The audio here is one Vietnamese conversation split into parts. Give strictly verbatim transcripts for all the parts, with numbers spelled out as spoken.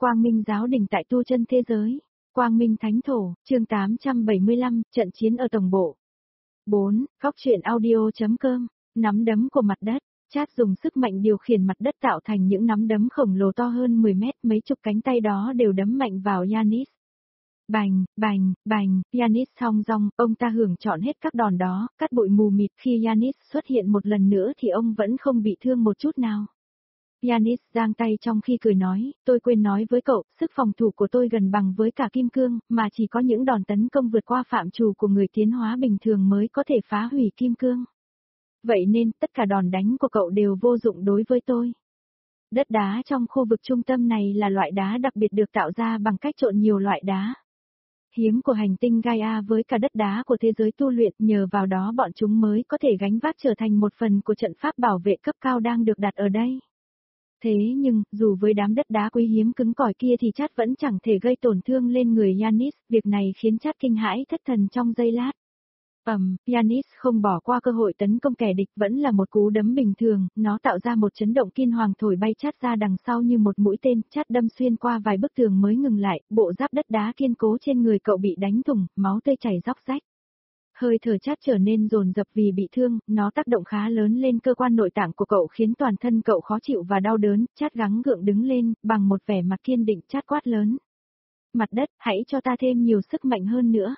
Quang Minh giáo đình tại tu chân thế giới. Quang Minh Thánh Thổ, chương tám trăm bảy mươi lăm, trận chiến ở tổng bộ. bốn. Góc truyện audio.com, nắm đấm của mặt đất. Chat dùng sức mạnh điều khiển mặt đất tạo thành những nắm đấm khổng lồ to hơn mười mét, mấy chục cánh tay đó đều đấm mạnh vào Yanis. Bành, bành, bành, Yanis thong dong, ông ta hưởng trọn hết các đòn đó, cắt bụi mù mịt. Khi Yanis xuất hiện một lần nữa thì ông vẫn không bị thương một chút nào. Yanis giang tay trong khi cười nói, tôi quên nói với cậu, sức phòng thủ của tôi gần bằng với cả kim cương, mà chỉ có những đòn tấn công vượt qua phạm trù của người tiến hóa bình thường mới có thể phá hủy kim cương. Vậy nên, tất cả đòn đánh của cậu đều vô dụng đối với tôi. Đất đá trong khu vực trung tâm này là loại đá đặc biệt được tạo ra bằng cách trộn nhiều loại đá hiếm của hành tinh Gaia với cả đất đá của thế giới tu luyện, nhờ vào đó bọn chúng mới có thể gánh vác trở thành một phần của trận pháp bảo vệ cấp cao đang được đặt ở đây. Thế nhưng, dù với đám đất đá quý hiếm cứng cỏi kia thì Chat vẫn chẳng thể gây tổn thương lên người Yanis, việc này khiến Chat kinh hãi thất thần trong giây lát. Ầm, um, Yanis không bỏ qua cơ hội tấn công kẻ địch, vẫn là một cú đấm bình thường, nó tạo ra một chấn động kinh hoàng thổi bay Chat ra đằng sau như một mũi tên. Chat đâm xuyên qua vài bức tường mới ngừng lại, bộ giáp đất đá kiên cố trên người cậu bị đánh thủng, máu tươi chảy róc rách. Hơi thở Chat trở nên dồn dập vì bị thương, nó tác động khá lớn lên cơ quan nội tạng của cậu khiến toàn thân cậu khó chịu và đau đớn. Chat gắng gượng đứng lên, bằng một vẻ mặt kiên định Chat quát lớn. Mặt đất, hãy cho ta thêm nhiều sức mạnh hơn nữa.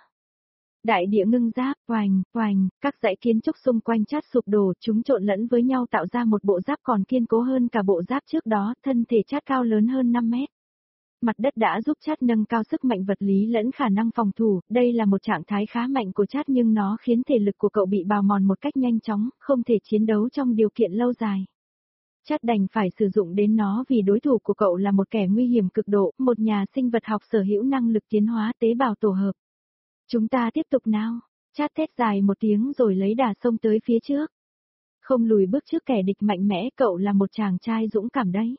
Đại địa ngưng giáp, oành, oành, các dãy kiến trúc xung quanh Chat sụp đổ, chúng trộn lẫn với nhau tạo ra một bộ giáp còn kiên cố hơn cả bộ giáp trước đó, thân thể Chat cao lớn hơn năm mét. Mặt đất đã giúp Chat nâng cao sức mạnh vật lý lẫn khả năng phòng thủ, đây là một trạng thái khá mạnh của Chat nhưng nó khiến thể lực của cậu bị bào mòn một cách nhanh chóng, không thể chiến đấu trong điều kiện lâu dài. Chat đành phải sử dụng đến nó vì đối thủ của cậu là một kẻ nguy hiểm cực độ, một nhà sinh vật học sở hữu năng lực tiến hóa tế bào tổ hợp. Chúng ta tiếp tục nào. Chat thét dài một tiếng rồi lấy đà xông tới phía trước. Không lùi bước trước kẻ địch mạnh mẽ, cậu là một chàng trai dũng cảm đấy.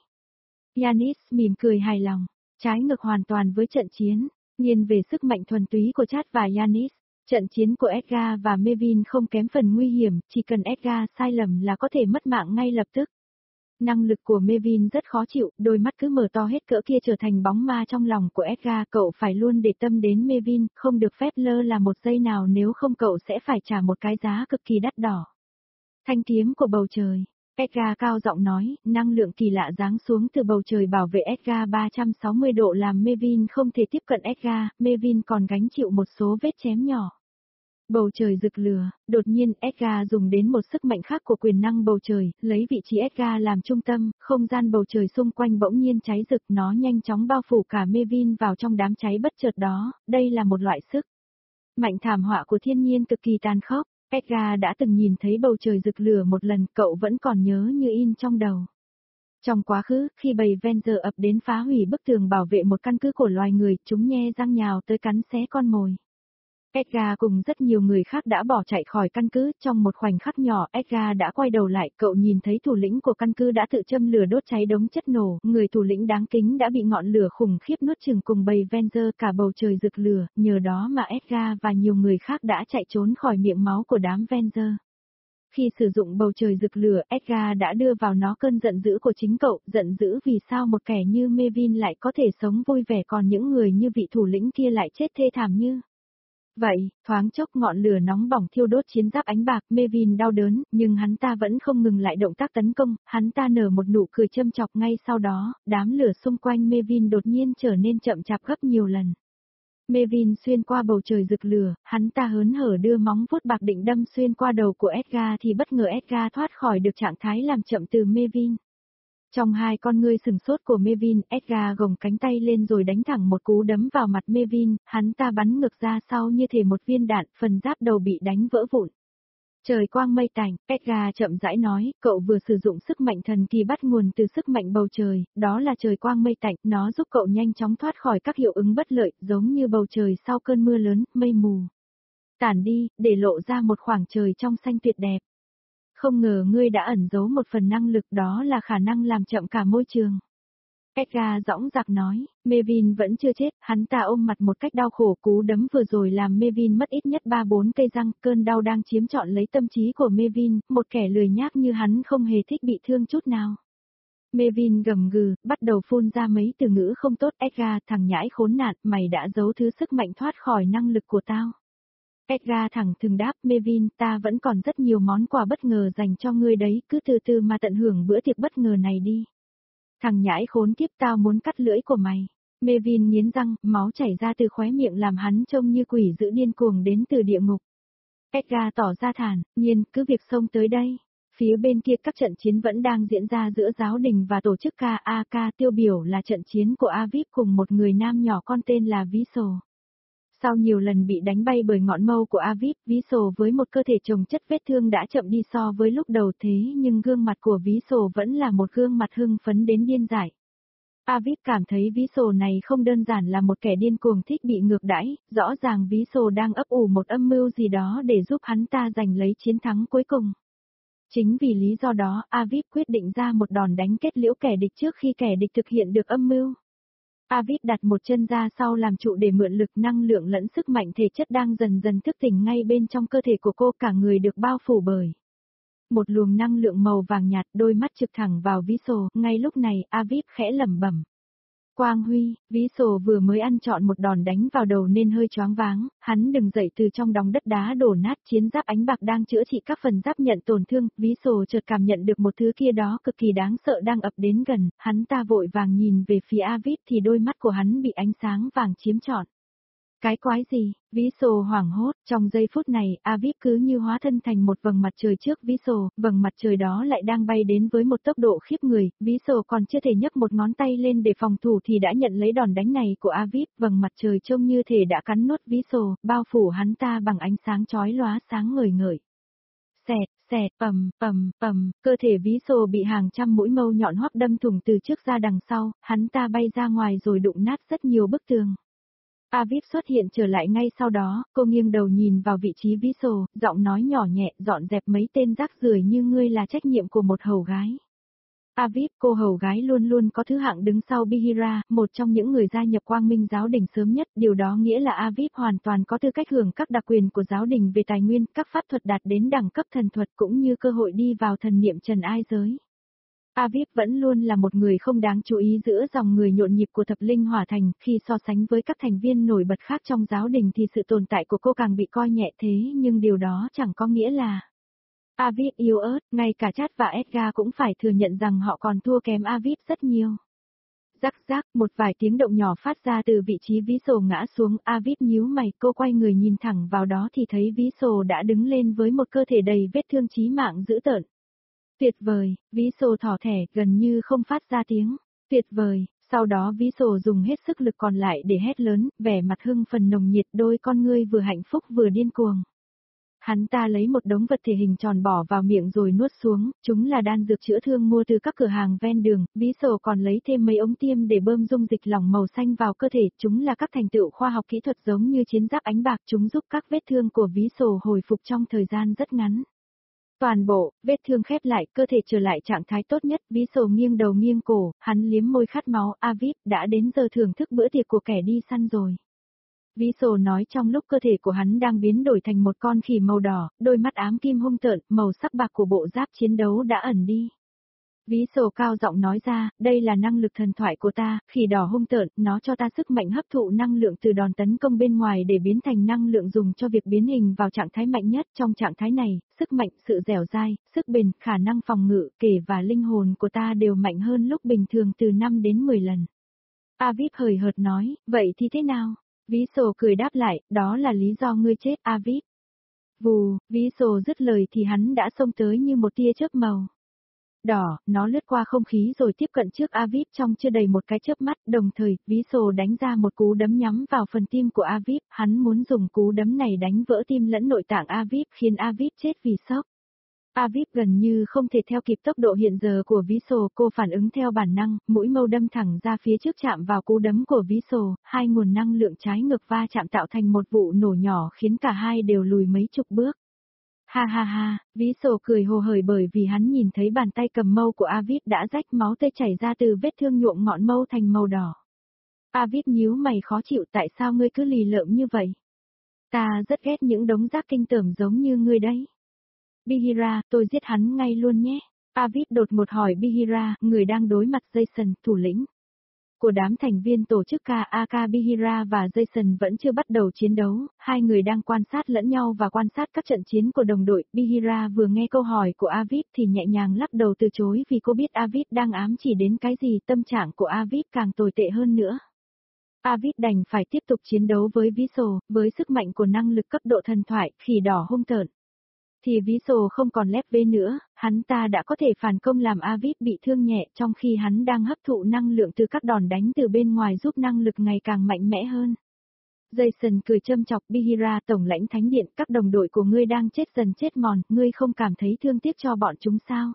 Yanis mỉm cười hài lòng. Trái ngược hoàn toàn với trận chiến, nghiêng về sức mạnh thuần túy của Chat và Yanis, trận chiến của Edgar và Mevin không kém phần nguy hiểm, chỉ cần Edgar sai lầm là có thể mất mạng ngay lập tức. Năng lực của Mevin rất khó chịu, đôi mắt cứ mở to hết cỡ kia trở thành bóng ma trong lòng của Edgar, cậu phải luôn để tâm đến Mevin, không được phép lơ là một giây nào nếu không cậu sẽ phải trả một cái giá cực kỳ đắt đỏ. Thanh kiếm của bầu trời. Edgar cao giọng nói, năng lượng kỳ lạ giáng xuống từ bầu trời bảo vệ Edgar ba trăm sáu mươi độ làm Mevin không thể tiếp cận Edgar, Mevin còn gánh chịu một số vết chém nhỏ. Bầu trời rực lửa, đột nhiên Edgar dùng đến một sức mạnh khác của quyền năng bầu trời, lấy vị trí Edgar làm trung tâm, không gian bầu trời xung quanh bỗng nhiên cháy rực, nó nhanh chóng bao phủ cả Mevin vào trong đám cháy bất chợt đó, đây là một loại sức mạnh thảm họa của thiên nhiên cực kỳ tàn khốc. Edgar đã từng nhìn thấy bầu trời rực lửa một lần, cậu vẫn còn nhớ như in trong đầu. Trong quá khứ, khi bầy Venger ập đến phá hủy bức tường bảo vệ một căn cứ của loài người, chúng nhe răng nhào tới cắn xé con mồi. Edgar cùng rất nhiều người khác đã bỏ chạy khỏi căn cứ, trong một khoảnh khắc nhỏ Edgar đã quay đầu lại, cậu nhìn thấy thủ lĩnh của căn cứ đã tự châm lửa đốt cháy đống chất nổ, người thủ lĩnh đáng kính đã bị ngọn lửa khủng khiếp nuốt chửng cùng bầy Venger, cả bầu trời rực lửa, nhờ đó mà Edgar và nhiều người khác đã chạy trốn khỏi miệng máu của đám Venger. Khi sử dụng bầu trời rực lửa, Edgar đã đưa vào nó cơn giận dữ của chính cậu, giận dữ vì sao một kẻ như Mevin lại có thể sống vui vẻ còn những người như vị thủ lĩnh kia lại chết thê thảm như vậy. Thoáng chốc ngọn lửa nóng bỏng thiêu đốt chiến giáp ánh bạc, Mevin đau đớn, nhưng hắn ta vẫn không ngừng lại động tác tấn công, hắn ta nở một nụ cười châm chọc ngay sau đó, đám lửa xung quanh Mevin đột nhiên trở nên chậm chạp gấp nhiều lần. Mevin xuyên qua bầu trời rực lửa, hắn ta hớn hở đưa móng vuốt bạc định đâm xuyên qua đầu của Edgar thì bất ngờ Edgar thoát khỏi được trạng thái làm chậm từ Mevin. Trong hai con ngươi sừng sốt của Mevin, Edgar gồng cánh tay lên rồi đánh thẳng một cú đấm vào mặt Mevin, hắn ta bắn ngược ra sau như thể một viên đạn, phần giáp đầu bị đánh vỡ vụn. Trời quang mây tạnh, Edgar chậm rãi nói, cậu vừa sử dụng sức mạnh thần kỳ bắt nguồn từ sức mạnh bầu trời, đó là trời quang mây tạnh, nó giúp cậu nhanh chóng thoát khỏi các hiệu ứng bất lợi, giống như bầu trời sau cơn mưa lớn, mây mù tản đi, để lộ ra một khoảng trời trong xanh tuyệt đẹp. Không ngờ ngươi đã ẩn giấu một phần năng lực, đó là khả năng làm chậm cả môi trường. Edgar dõng dạc nói, Mevin vẫn chưa chết, hắn ta ôm mặt một cách đau khổ, cú đấm vừa rồi làm Mevin mất ít nhất ba bốn cây răng, cơn đau đang chiếm trọn lấy tâm trí của Mevin, một kẻ lười nhác như hắn không hề thích bị thương chút nào. Mevin gầm gừ, bắt đầu phun ra mấy từ ngữ không tốt. Edgar, thằng nhãi khốn nạn, mày đã giấu thứ sức mạnh thoát khỏi năng lực của tao. Edgar thẳng thừng đáp, Mevin, ta vẫn còn rất nhiều món quà bất ngờ dành cho ngươi đấy, cứ từ từ mà tận hưởng bữa tiệc bất ngờ này đi. Thằng nhãi khốn kiếp, tao muốn cắt lưỡi của mày. Mevin nghiến răng, máu chảy ra từ khóe miệng làm hắn trông như quỷ dữ điên cuồng đến từ địa ngục. Edgar tỏ ra thản nhiên, cứ việc xông tới đây. Phía bên kia các trận chiến vẫn đang diễn ra giữa giáo đình và tổ chức ca a ca, tiêu biểu là trận chiến của Aviv cùng một người nam nhỏ con tên là Ví Sồ. Sau nhiều lần bị đánh bay bởi ngọn mâu của Aviv, Ví Sồ với một cơ thể chồng chất vết thương đã chậm đi so với lúc đầu, thế nhưng gương mặt của Ví Sồ vẫn là một gương mặt hưng phấn đến điên dại. Aviv cảm thấy Ví Sồ này không đơn giản là một kẻ điên cuồng thích bị ngược đãi, rõ ràng Ví Sồ đang ấp ủ một âm mưu gì đó để giúp hắn ta giành lấy chiến thắng cuối cùng. Chính vì lý do đó, Aviv quyết định ra một đòn đánh kết liễu kẻ địch trước khi kẻ địch thực hiện được âm mưu. Aviv đặt một chân ra sau làm trụ để mượn lực năng lượng lẫn sức mạnh thể chất đang dần dần thức tỉnh ngay bên trong cơ thể của cô, cả người được bao phủ bởi một luồng năng lượng màu vàng nhạt, đôi mắt trực thẳng vào Ví Sồ. Ngay lúc này, Aviv khẽ lẩm bẩm. Quang Huy, Ví Sồ vừa mới ăn trọn một đòn đánh vào đầu nên hơi choáng váng, hắn đứng dậy từ trong đống đất đá đổ nát. Chiến giáp ánh bạc đang chữa trị các phần giáp nhận tổn thương, Ví Sồ chợt cảm nhận được một thứ kia đó cực kỳ đáng sợ đang ập đến gần, hắn ta vội vàng nhìn về phía Aviv thì đôi mắt của hắn bị ánh sáng vàng chiếm trọn. Cái quái gì? Ví Sồ hoảng hốt, trong giây phút này, Aviv cứ như hóa thân thành một vầng mặt trời trước Ví Sồ, vầng mặt trời đó lại đang bay đến với một tốc độ khiếp người, Ví Sồ còn chưa thể nhấc một ngón tay lên để phòng thủ thì đã nhận lấy đòn đánh này của Aviv, vầng mặt trời trông như thể đã cắn nuốt Ví Sồ, bao phủ hắn ta bằng ánh sáng chói lóa sáng ngời ngời. Xẹt, xẹt, pầm, pầm, pầm, cơ thể Ví Sồ bị hàng trăm mũi mâu nhọn hoắt đâm thủng từ trước ra đằng sau, hắn ta bay ra ngoài rồi đụng nát rất nhiều bức tường. Aviv xuất hiện trở lại ngay sau đó, cô nghiêng đầu nhìn vào vị trí Ví Sồ, giọng nói nhỏ nhẹ, dọn dẹp mấy tên rác rưởi như ngươi là trách nhiệm của một hầu gái. Aviv, cô hầu gái luôn luôn có thứ hạng đứng sau Bihira, một trong những người gia nhập Quang Minh giáo đình sớm nhất, điều đó nghĩa là Aviv hoàn toàn có tư cách hưởng các đặc quyền của giáo đình về tài nguyên, các pháp thuật đạt đến đẳng cấp thần thuật cũng như cơ hội đi vào thần niệm trần ai giới. Aviv vẫn luôn là một người không đáng chú ý giữa dòng người nhộn nhịp của thập linh hỏa thành, khi so sánh với các thành viên nổi bật khác trong giáo đình thì sự tồn tại của cô càng bị coi nhẹ, thế nhưng điều đó chẳng có nghĩa là Aviv yếu ớt, ngay cả Chad và Edgar cũng phải thừa nhận rằng họ còn thua kém Aviv rất nhiều. Rắc rắc, một vài tiếng động nhỏ phát ra từ vị trí Ví Sồ ngã xuống, Aviv nhíu mày, cô quay người nhìn thẳng vào đó thì thấy Ví Sồ đã đứng lên với một cơ thể đầy vết thương chí mạng dữ tợn. Tuyệt vời, Ví Sồ thỏ thẻ, gần như không phát ra tiếng. Tuyệt vời, sau đó Ví Sồ dùng hết sức lực còn lại để hét lớn, vẻ mặt hưng phần nồng nhiệt, đôi con ngươi vừa hạnh phúc vừa điên cuồng. Hắn ta lấy một đống vật thể hình tròn bỏ vào miệng rồi nuốt xuống, chúng là đan dược chữa thương mua từ các cửa hàng ven đường, Ví Sồ còn lấy thêm mấy ống tiêm để bơm dung dịch lỏng màu xanh vào cơ thể, chúng là các thành tựu khoa học kỹ thuật giống như chiến giáp ánh bạc, chúng giúp các vết thương của Ví Sồ hồi phục trong thời gian rất ngắn. Toàn bộ, vết thương khép lại, cơ thể trở lại trạng thái tốt nhất, Ví Sồ nghiêng đầu nghiêng cổ, hắn liếm môi khát máu, Aviv, đã đến giờ thưởng thức bữa tiệc của kẻ đi săn rồi. Ví Sồ nói trong lúc cơ thể của hắn đang biến đổi thành một con khỉ màu đỏ, đôi mắt ám kim hung tợn, màu sắc bạc của bộ giáp chiến đấu đã ẩn đi. Ví Sồ cao giọng nói ra, đây là năng lực thần thoại của ta, khỉ đỏ hung tợn, nó cho ta sức mạnh hấp thụ năng lượng từ đòn tấn công bên ngoài để biến thành năng lượng dùng cho việc biến hình vào trạng thái mạnh nhất. Trong trạng thái này, sức mạnh, sự dẻo dai, sức bền, khả năng phòng ngự, kể và linh hồn của ta đều mạnh hơn lúc bình thường từ năm đến mười lần. Aviv hời hợt nói, vậy thì thế nào? Ví Sồ cười đáp lại, đó là lý do ngươi chết, Aviv. Vù, Ví Sồ dứt lời thì hắn đã xông tới như một tia chớp màu đỏ, nó lướt qua không khí rồi tiếp cận trước Aviv trong chưa đầy một cái chớp mắt, đồng thời, Ví Sồ đánh ra một cú đấm nhắm vào phần tim của Aviv, hắn muốn dùng cú đấm này đánh vỡ tim lẫn nội tạng Aviv, khiến Aviv chết vì sốc. Aviv gần như không thể theo kịp tốc độ hiện giờ của Ví Sồ, cô phản ứng theo bản năng, mũi mâu đâm thẳng ra phía trước chạm vào cú đấm của Ví Sồ, hai nguồn năng lượng trái ngược va chạm tạo thành một vụ nổ nhỏ khiến cả hai đều lùi mấy chục bước. Ha ha ha, Ví Sồ cười hồ hởi bởi vì hắn nhìn thấy bàn tay cầm mâu của Aviv đã rách, máu tươi chảy ra từ vết thương nhuộm ngọn mâu thành màu đỏ. Aviv nhíu mày khó chịu, tại sao ngươi cứ lì lợm như vậy? Ta rất ghét những đống rác kinh tởm giống như ngươi đấy. Bihira, tôi giết hắn ngay luôn nhé. Avid đột ngột hỏi Bihira, người đang đối mặt Jason, thủ lĩnh của đám thành viên tổ chức ca a ca. Bihira và Jason vẫn chưa bắt đầu chiến đấu, hai người đang quan sát lẫn nhau và quan sát các trận chiến của đồng đội. Bihira vừa nghe câu hỏi của Avid thì nhẹ nhàng lắc đầu từ chối vì cô biết Avid đang ám chỉ đến cái gì. Tâm trạng của Avid càng tồi tệ hơn nữa. Avid đành phải tiếp tục chiến đấu với Visual, với sức mạnh của năng lực cấp độ thần thoại, khỉ đỏ hung tợn. Thì Visual không còn lép vế nữa, hắn ta đã có thể phản công làm Avid bị thương nhẹ trong khi hắn đang hấp thụ năng lượng từ các đòn đánh từ bên ngoài giúp năng lực ngày càng mạnh mẽ hơn. Jason cười châm chọc Bihira, tổng lãnh thánh điện, các đồng đội của ngươi đang chết dần chết mòn, ngươi không cảm thấy thương tiếc cho bọn chúng sao?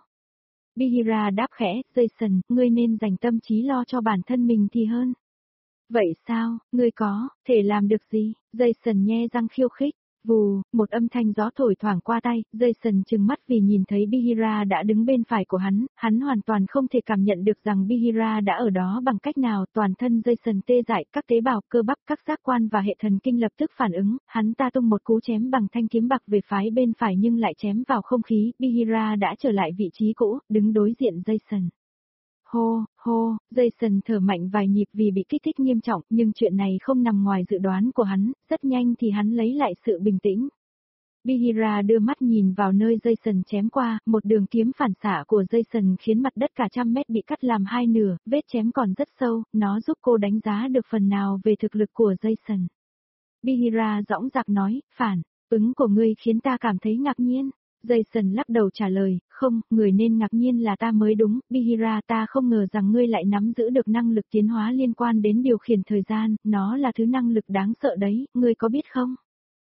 Bihira đáp khẽ, Jason, ngươi nên dành tâm trí lo cho bản thân mình thì hơn. Vậy sao, ngươi có thể làm được gì? Jason nhe răng khiêu khích. Vù, một âm thanh gió thổi thoảng qua tay, Jason trừng mắt vì nhìn thấy Bihira đã đứng bên phải của hắn, hắn hoàn toàn không thể cảm nhận được rằng Bihira đã ở đó bằng cách nào. Toàn thân Jason tê dại, các tế bào, cơ bắp, các giác quan và hệ thần kinh lập tức phản ứng, hắn ta tung một cú chém bằng thanh kiếm bạc về phái bên phải nhưng lại chém vào không khí. Bihira đã trở lại vị trí cũ, đứng đối diện Jason. Hô, hô, Jason thở mạnh vài nhịp vì bị kích thích nghiêm trọng, nhưng chuyện này không nằm ngoài dự đoán của hắn, rất nhanh thì hắn lấy lại sự bình tĩnh. Bihira đưa mắt nhìn vào nơi Jason chém qua, một đường kiếm phản xạ của Jason khiến mặt đất cả trăm mét bị cắt làm hai nửa, vết chém còn rất sâu, nó giúp cô đánh giá được phần nào về thực lực của Jason. Bihira dõng dạc nói, phản ứng của ngươi khiến ta cảm thấy ngạc nhiên. Jason lắc đầu trả lời, không, người nên ngạc nhiên là ta mới đúng, Bihira, ta không ngờ rằng ngươi lại nắm giữ được năng lực tiến hóa liên quan đến điều khiển thời gian, nó là thứ năng lực đáng sợ đấy, ngươi có biết không?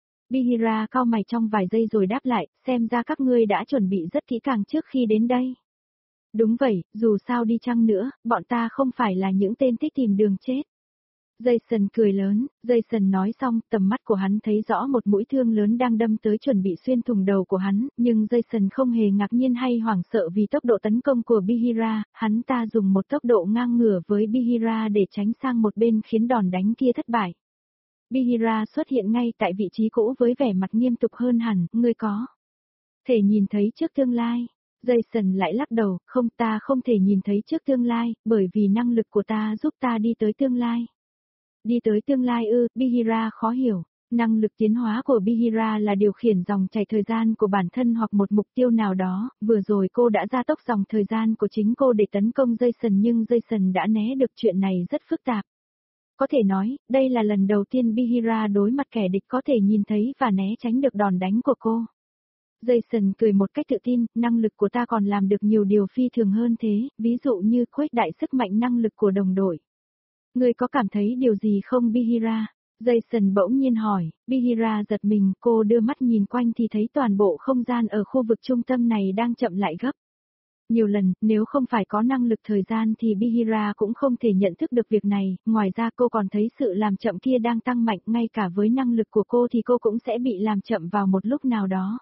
Bihira cau mày trong vài giây rồi đáp lại, xem ra các ngươi đã chuẩn bị rất kỹ càng trước khi đến đây. Đúng vậy, dù sao đi chăng nữa, bọn ta không phải là những tên thích tìm đường chết. Jason cười lớn, Jason nói xong, tầm mắt của hắn thấy rõ một mũi thương lớn đang đâm tới chuẩn bị xuyên thủng đầu của hắn, nhưng Jason không hề ngạc nhiên hay hoảng sợ vì tốc độ tấn công của Bihira, hắn ta dùng một tốc độ ngang ngửa với Bihira để tránh sang một bên khiến đòn đánh kia thất bại. Bihira xuất hiện ngay tại vị trí cũ với vẻ mặt nghiêm túc hơn hẳn, ngươi có thể nhìn thấy trước tương lai. Jason lại lắc đầu, không, ta không thể nhìn thấy trước tương lai, bởi vì năng lực của ta giúp ta đi tới tương lai. Đi tới tương lai ư, Bihira khó hiểu. Năng lực tiến hóa của Bihira là điều khiển dòng chảy thời gian của bản thân hoặc một mục tiêu nào đó, vừa rồi cô đã gia tốc dòng thời gian của chính cô để tấn công Jason nhưng Jason đã né được. Chuyện này rất phức tạp. Có thể nói, đây là lần đầu tiên Bihira đối mặt kẻ địch có thể nhìn thấy và né tránh được đòn đánh của cô. Jason cười một cách tự tin, năng lực của ta còn làm được nhiều điều phi thường hơn thế, ví dụ như khuếch đại sức mạnh năng lực của đồng đội. Ngươi có cảm thấy điều gì không Bihira? Jason bỗng nhiên hỏi, Bihira giật mình, cô đưa mắt nhìn quanh thì thấy toàn bộ không gian ở khu vực trung tâm này đang chậm lại gấp. Nhiều lần, nếu không phải có năng lực thời gian thì Bihira cũng không thể nhận thức được việc này, ngoài ra cô còn thấy sự làm chậm kia đang tăng mạnh, ngay cả với năng lực của cô thì cô cũng sẽ bị làm chậm vào một lúc nào đó.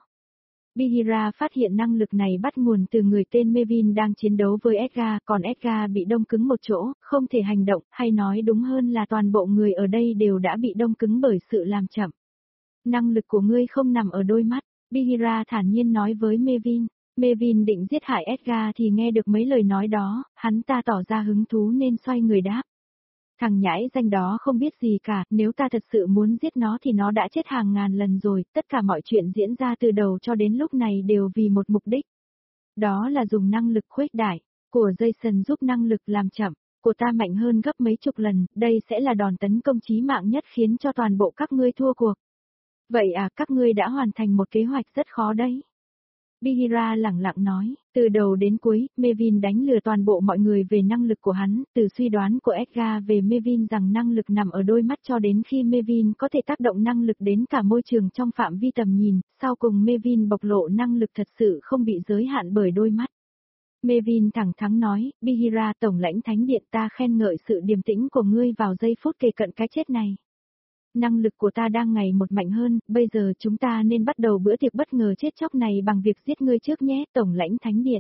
Bihira phát hiện năng lực này bắt nguồn từ người tên Mevin đang chiến đấu với Edgar, còn Edgar bị đông cứng một chỗ, không thể hành động, hay nói đúng hơn là toàn bộ người ở đây đều đã bị đông cứng bởi sự làm chậm. Năng lực của ngươi không nằm ở đôi mắt, Bihira thản nhiên nói với Mevin. Mevin định giết hại Edgar thì nghe được mấy lời nói đó, hắn ta tỏ ra hứng thú nên xoay người đáp. Thằng nhãi danh đó không biết gì cả, nếu ta thật sự muốn giết nó thì nó đã chết hàng ngàn lần rồi, tất cả mọi chuyện diễn ra từ đầu cho đến lúc này đều vì một mục đích. Đó là dùng năng lực khuếch đại của Jason giúp năng lực làm chậm của ta mạnh hơn gấp mấy chục lần, đây sẽ là đòn tấn công chí mạng nhất khiến cho toàn bộ các ngươi thua cuộc. Vậy à, các ngươi đã hoàn thành một kế hoạch rất khó đấy. Bihira lẳng lặng nói, từ đầu đến cuối, Mevin đánh lừa toàn bộ mọi người về năng lực của hắn, từ suy đoán của Edgar về Mevin rằng năng lực nằm ở đôi mắt cho đến khi Mevin có thể tác động năng lực đến cả môi trường trong phạm vi tầm nhìn, sau cùng Mevin bộc lộ năng lực thật sự không bị giới hạn bởi đôi mắt. Mevin thẳng thắn nói, Bihira, tổng lãnh thánh điện, ta khen ngợi sự điềm tĩnh của ngươi vào giây phút kề cận cái chết này. Năng lực của ta đang ngày một mạnh hơn, bây giờ chúng ta nên bắt đầu bữa tiệc bất ngờ chết chóc này bằng việc giết ngươi trước nhé, tổng lãnh thánh điện.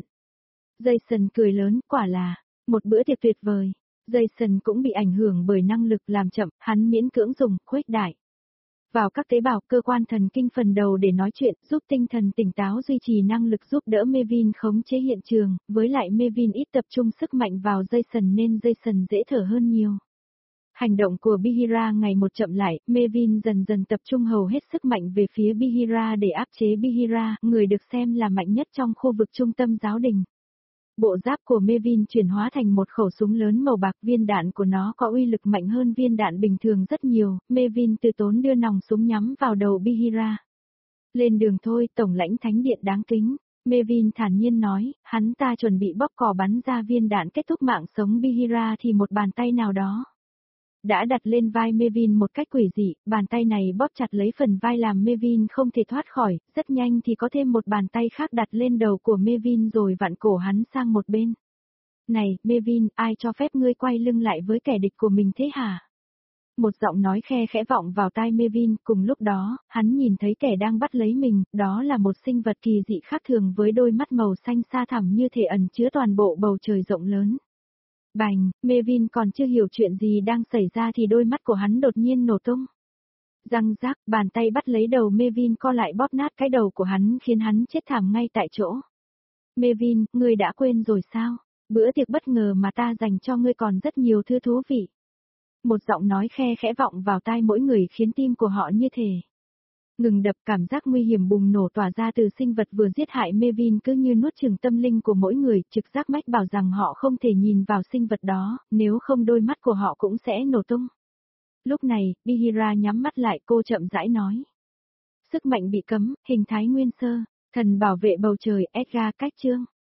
Jason cười lớn, quả là một bữa tiệc tuyệt vời. Jason cũng bị ảnh hưởng bởi năng lực làm chậm, hắn miễn cưỡng dùng khuếch đại vào các tế bào cơ quan thần kinh phần đầu để nói chuyện, giúp tinh thần tỉnh táo duy trì năng lực giúp đỡ Mevin khống chế hiện trường, với lại Mevin ít tập trung sức mạnh vào Jason nên Jason dễ thở hơn nhiều. Hành động của Bihira ngày một chậm lại, Mevin dần dần tập trung hầu hết sức mạnh về phía Bihira để áp chế Bihira, người được xem là mạnh nhất trong khu vực trung tâm giáo đình. Bộ giáp của Mevin chuyển hóa thành một khẩu súng lớn màu bạc, viên đạn của nó có uy lực mạnh hơn viên đạn bình thường rất nhiều, Mevin từ tốn đưa nòng súng nhắm vào đầu Bihira. Lên đường thôi, Tổng lãnh thánh điện đáng kính. Mevin thản nhiên nói, hắn ta chuẩn bị bóp cò bắn ra viên đạn kết thúc mạng sống Bihira thì một bàn tay nào đó đã đặt lên vai Mevin một cách quỷ dị, bàn tay này bóp chặt lấy phần vai làm Mevin không thể thoát khỏi, rất nhanh thì có thêm một bàn tay khác đặt lên đầu của Mevin rồi vặn cổ hắn sang một bên. Này, Mevin, ai cho phép ngươi quay lưng lại với kẻ địch của mình thế hả? Một giọng nói khe khẽ vọng vào tai Mevin, cùng lúc đó, hắn nhìn thấy kẻ đang bắt lấy mình, đó là một sinh vật kỳ dị khác thường với đôi mắt màu xanh xa thẳm như thể ẩn chứa toàn bộ bầu trời rộng lớn. Bành, Mevin còn chưa hiểu chuyện gì đang xảy ra thì đôi mắt của hắn đột nhiên nổ tung. Răng rác, bàn tay bắt lấy đầu Mevin co lại bóp nát cái đầu của hắn khiến hắn chết thảm ngay tại chỗ. Mevin, ngươi đã quên rồi sao? Bữa tiệc bất ngờ mà ta dành cho ngươi còn rất nhiều thứ thú vị. Một giọng nói khe khẽ vọng vào tai mỗi người khiến tim của họ như thể ngừng đập, cảm giác nguy hiểm bùng nổ tỏa ra từ sinh vật vừa giết hại Mevin cứ như nuốt chửng tâm linh của mỗi người, trực giác mách bảo rằng họ không thể nhìn vào sinh vật đó, nếu không đôi mắt của họ cũng sẽ nổ tung. Lúc này, Bihira nhắm mắt lại, cô chậm rãi nói. Sức mạnh bị cấm, hình thái nguyên sơ, thần bảo vệ bầu trời, Edgar cách chương.